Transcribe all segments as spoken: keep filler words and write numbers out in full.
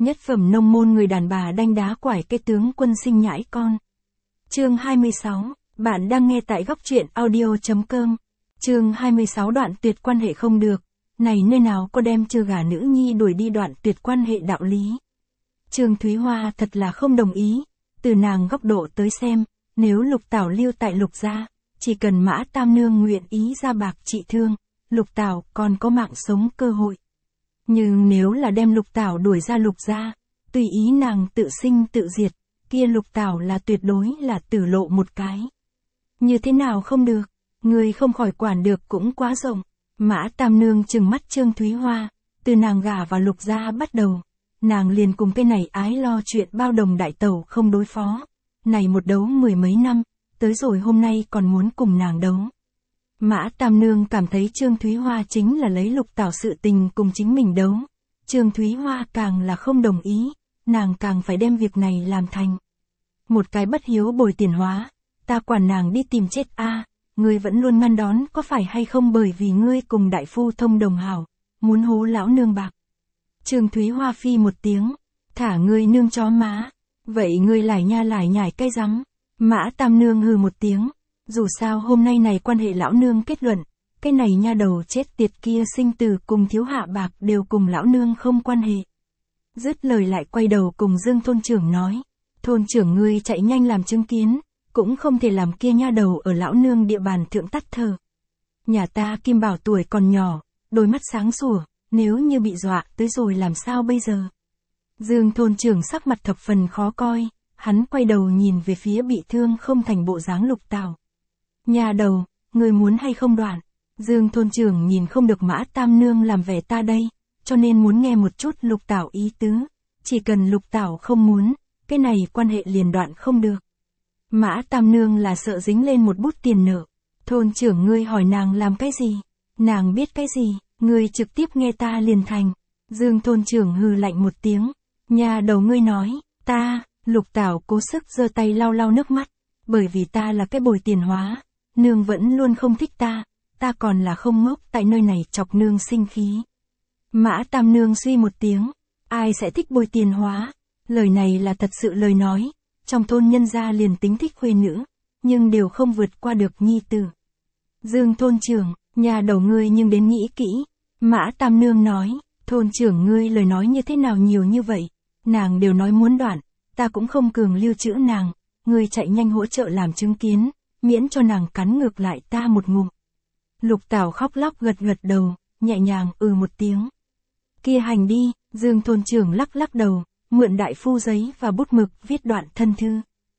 Nhất phẩm nông môn người đàn bà đanh đá quải cái tướng quân sinh nhãi con. Chương hai mươi sáu, bạn đang nghe tại góc truyện audio chấm com. Chương hai mươi sáu đoạn tuyệt quan hệ không được. Này nơi nào có đem chưa gả nữ nhi đuổi đi đoạn tuyệt quan hệ đạo lý. Trương Thúy Hoa thật là không đồng ý. Từ nàng góc độ tới xem, nếu Lục Tảo lưu tại Lục gia, chỉ cần Mã Tam Nương nguyện ý ra bạc trị thương, Lục Tảo còn có mạng sống cơ hội. Nhưng nếu là đem Lục Tảo đuổi ra Lục gia, tùy ý nàng tự sinh tự diệt, kia Lục Tảo là tuyệt đối là tử lộ một cái. Như thế nào không được, người không khỏi quản được cũng quá rộng. Mã Tam Nương trừng mắt Trương Thúy Hoa, từ nàng gả vào Lục gia bắt đầu, nàng liền cùng cái này ái lo chuyện bao đồng đại tẩu không đối phó. Này một đấu mười mấy năm, tới rồi hôm nay còn muốn cùng nàng đấu. Mã Tam Nương cảm thấy Trương Thúy Hoa chính là lấy Lục Tảo sự tình cùng chính mình đấu. Trương Thúy Hoa càng là không đồng ý, nàng càng phải đem việc này làm thành. Một cái bất hiếu bồi tiền hóa, ta quản nàng đi tìm chết a, ngươi vẫn luôn ngăn đón có phải hay không bởi vì ngươi cùng đại phu thông đồng hảo, muốn hố lão nương bạc. Trương Thúy Hoa phi một tiếng, thả ngươi nương chó má, vậy ngươi lải nha lải nhải cái rắm. Mã Tam Nương hừ một tiếng, dù sao hôm nay này quan hệ lão nương kết luận, cái này nha đầu chết tiệt kia sinh tử cùng thiếu hạ bạc đều cùng lão nương không quan hệ. Dứt lời lại quay đầu cùng Dương thôn trưởng nói, thôn trưởng ngươi chạy nhanh làm chứng kiến, cũng không thể làm kia nha đầu ở lão nương địa bàn thượng tắt thở. Nhà ta Kim Bảo tuổi còn nhỏ, đôi mắt sáng sủa, nếu như bị dọa tới rồi làm sao bây giờ. Dương thôn trưởng sắc mặt thập phần khó coi, hắn quay đầu nhìn về phía bị thương không thành bộ dáng Lục Tảo. Nhà đầu, người muốn hay không đoạn? Dương thôn trưởng nhìn không được Mã Tam Nương làm vẻ ta đây, cho nên muốn nghe một chút Lục Tảo ý tứ. Chỉ cần Lục Tảo không muốn, cái này quan hệ liền đoạn không được. Mã Tam Nương là sợ dính lên một bút tiền nợ. Thôn trưởng ngươi hỏi nàng làm cái gì? Nàng biết cái gì? Ngươi trực tiếp nghe ta liền thành. Dương thôn trưởng hừ lạnh một tiếng. Nhà đầu ngươi nói, ta, Lục Tảo cố sức giơ tay lau lau nước mắt. Bởi vì ta là cái bồi tiền hóa. Nương vẫn luôn không thích ta. Ta còn là không ngốc tại nơi này chọc nương sinh khí. Mã Tam Nương suy một tiếng. Ai sẽ thích bồi tiền hóa? Lời này là thật sự lời nói. Trong thôn nhân gia liền tính thích khuê nữ, nhưng đều không vượt qua được nhi tử. Dương thôn trưởng, nhà đầu ngươi nhưng đến nghĩ kỹ. Mã Tam Nương nói, thôn trưởng ngươi lời nói như thế nào nhiều như vậy, nàng đều nói muốn đoạn, ta cũng không cường lưu trữ nàng, ngươi chạy nhanh hỗ trợ làm chứng kiến, miễn cho nàng cắn ngược lại ta một ngụm. Lục Tảo khóc lóc gật gật đầu, nhẹ nhàng ừ một tiếng. Kia hành đi, Dương thôn trưởng lắc lắc đầu. Mượn đại phu giấy và bút mực viết đoạn thân thư.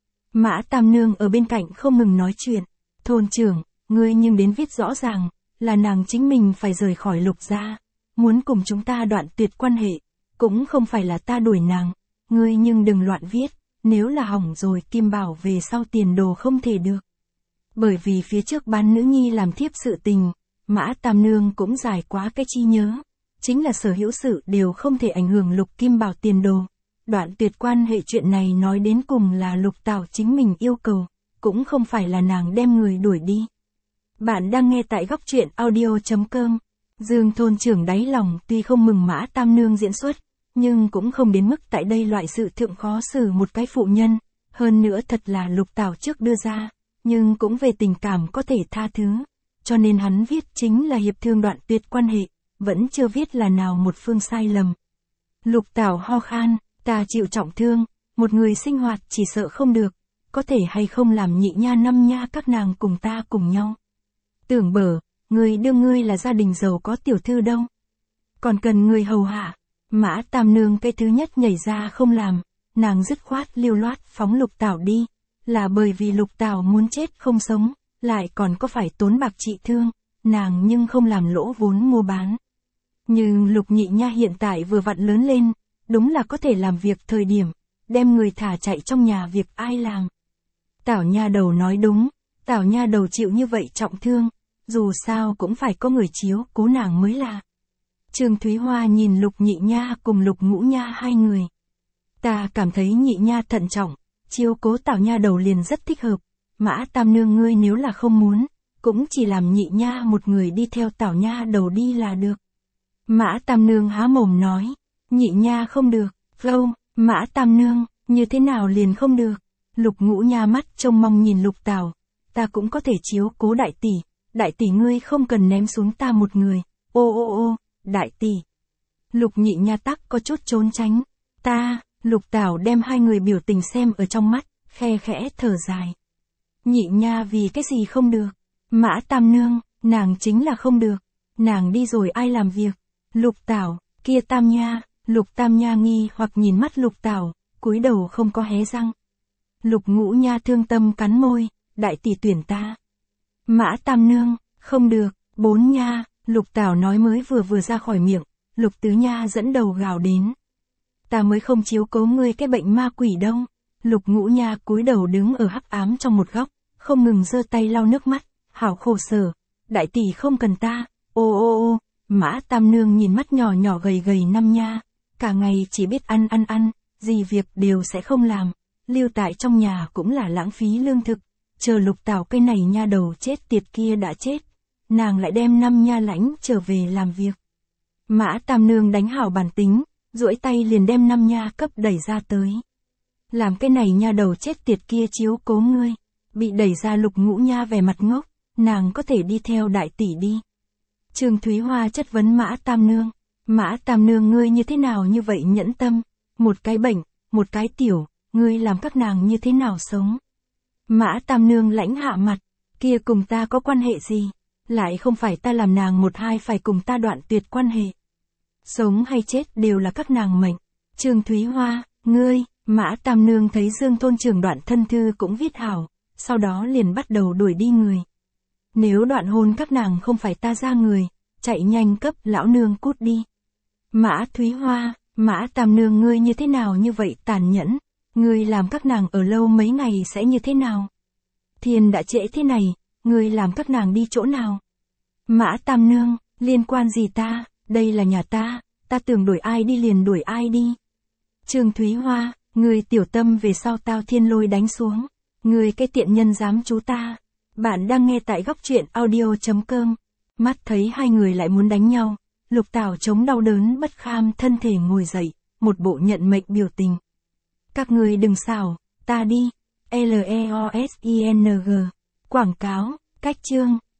Mã Tam Nương ở bên cạnh không ngừng nói chuyện. Thôn trưởng, ngươi nhưng đến viết rõ ràng, là nàng chính mình phải rời khỏi Lục gia, muốn cùng chúng ta đoạn tuyệt quan hệ, cũng không phải là ta đuổi nàng, ngươi nhưng đừng loạn viết, nếu là hỏng rồi Kim Bảo về sau tiền đồ không thể được. Bởi vì phía trước bán nữ nhi làm thiếp sự tình, Mã Tam Nương cũng giải quá cái chi nhớ, chính là sở hữu sự đều không thể ảnh hưởng Lục Kim Bảo tiền đồ. Đoạn tuyệt quan hệ chuyện này nói đến cùng là Lục Tảo chính mình yêu cầu, cũng không phải là nàng đem người đuổi đi. Bạn đang nghe tại góc truyện audio chấm com. Dương thôn trưởng đáy lòng tuy không mừng Mã Tam Nương diễn xuất, nhưng cũng không đến mức tại đây loại sự thượng khó xử một cái phụ nhân. Hơn nữa thật là Lục Tảo trước đưa ra, nhưng cũng về tình cảm có thể tha thứ. Cho nên hắn viết chính là hiệp thương đoạn tuyệt quan hệ, vẫn chưa viết là nào một phương sai lầm. Lục Tảo ho khan. Ta chịu trọng thương, một người sinh hoạt chỉ sợ không được, có thể hay không làm nhị nha năm nha các nàng cùng ta cùng nhau. Tưởng bở, người đương ngươi là gia đình giàu có tiểu thư đâu. Còn cần người hầu hạ. Mã Tam Nương cái thứ nhất nhảy ra không làm, nàng dứt khoát lưu loát phóng Lục Tảo đi, là bởi vì Lục Tảo muốn chết không sống, lại còn có phải tốn bạc trị thương, nàng nhưng không làm lỗ vốn mua bán. Nhưng Lục nhị nha hiện tại vừa vặn lớn lên, đúng là có thể làm việc thời điểm, đem người thả chạy trong nhà việc ai làm. Tảo nha đầu nói đúng, Tảo nha đầu chịu như vậy trọng thương, dù sao cũng phải có người chiếu cố nàng mới là. Trương Thúy Hoa nhìn Lục nhị nha cùng Lục ngũ nha hai người. Ta cảm thấy nhị nha thận trọng, chiếu cố Tảo nha đầu liền rất thích hợp. Mã Tam Nương ngươi nếu là không muốn, cũng chỉ làm nhị nha một người đi theo Tảo nha đầu đi là được. Mã Tam Nương há mồm nói. Nhị nha không được, Flow, Mã Tam Nương, như thế nào liền không được. Lục Ngũ Nha mắt trông mong nhìn Lục Tảo. Ta cũng có thể chiếu cố đại tỷ, đại tỷ ngươi không cần ném xuống ta một người. Ô ô ô, đại tỷ. Lục Nhị Nha tắc có chút trốn tránh. Ta, Lục Tảo đem hai người biểu tình xem ở trong mắt, khe khẽ thở dài. Nhị Nha vì cái gì không được? Mã Tam Nương, nàng chính là không được. Nàng đi rồi ai làm việc? Lục Tảo, kia Tam Nha, Lục Tam Nha nghi hoặc nhìn mắt Lục Tảo, cúi đầu không có hé răng. Lục Ngũ Nha thương tâm cắn môi, đại tỷ tuyển ta. Mã Tam Nương, không được, bốn nha, Lục Tảo nói mới vừa vừa ra khỏi miệng, Lục Tứ Nha dẫn đầu gào đến. Ta mới không chiếu cố ngươi cái bệnh ma quỷ đâu. Lục Ngũ Nha cúi đầu đứng ở hắc ám trong một góc, không ngừng giơ tay lau nước mắt, hảo khổ sở. Đại tỷ không cần ta, ô ô ô, Mã Tam Nương nhìn mắt nhỏ nhỏ gầy gầy năm nha, cả ngày chỉ biết ăn ăn ăn, gì việc đều sẽ không làm, lưu tại trong nhà cũng là lãng phí lương thực, chờ Lục Tảo cái này nha đầu chết tiệt kia đã chết, nàng lại đem năm nha lãnh trở về làm việc. Mã Tam Nương đánh hảo bản tính, duỗi tay liền đem năm nha cấp đẩy ra tới. Làm cái này nha đầu chết tiệt kia chiếu cố ngươi, bị đẩy ra Lục Ngũ Nha vẻ mặt ngốc, nàng có thể đi theo đại tỷ đi. Trương Thúy Hoa chất vấn Mã Tam Nương, Mã Tam Nương ngươi như thế nào như vậy nhẫn tâm, một cái bệnh, một cái tiểu, ngươi làm các nàng như thế nào sống. Mã Tam Nương lãnh hạ mặt, kia cùng ta có quan hệ gì, lại không phải ta làm nàng một hai phải cùng ta đoạn tuyệt quan hệ. Sống hay chết đều là các nàng mệnh. Trương Thúy Hoa, ngươi, Mã Tam Nương thấy Dương thôn trưởng đoạn thân thư cũng viết hảo, sau đó liền bắt đầu đuổi đi người. Nếu đoạn hôn các nàng không phải ta ra người, chạy nhanh cấp lão nương cút đi. Mã Thúy Hoa, Mã Tam Nương ngươi như thế nào như vậy tàn nhẫn, ngươi làm các nàng ở lâu mấy ngày sẽ như thế nào? Thiên đã trễ thế này, ngươi làm các nàng đi chỗ nào? Mã Tam Nương, liên quan gì ta, đây là nhà ta, ta tưởng đuổi ai đi liền đuổi ai đi. Trương Thúy Hoa, ngươi tiểu tâm về sau tao thiên lôi đánh xuống, ngươi cái tiện nhân dám chú ta. Bạn đang nghe tại góc truyện audio chấm com. Mắt thấy hai người lại muốn đánh nhau, Lục Tảo chống đau đớn bất kham thân thể ngồi dậy, một bộ nhận mệnh biểu tình. Các ngươi đừng xảo, ta đi. L E O S I N G. Quảng cáo, cách chương.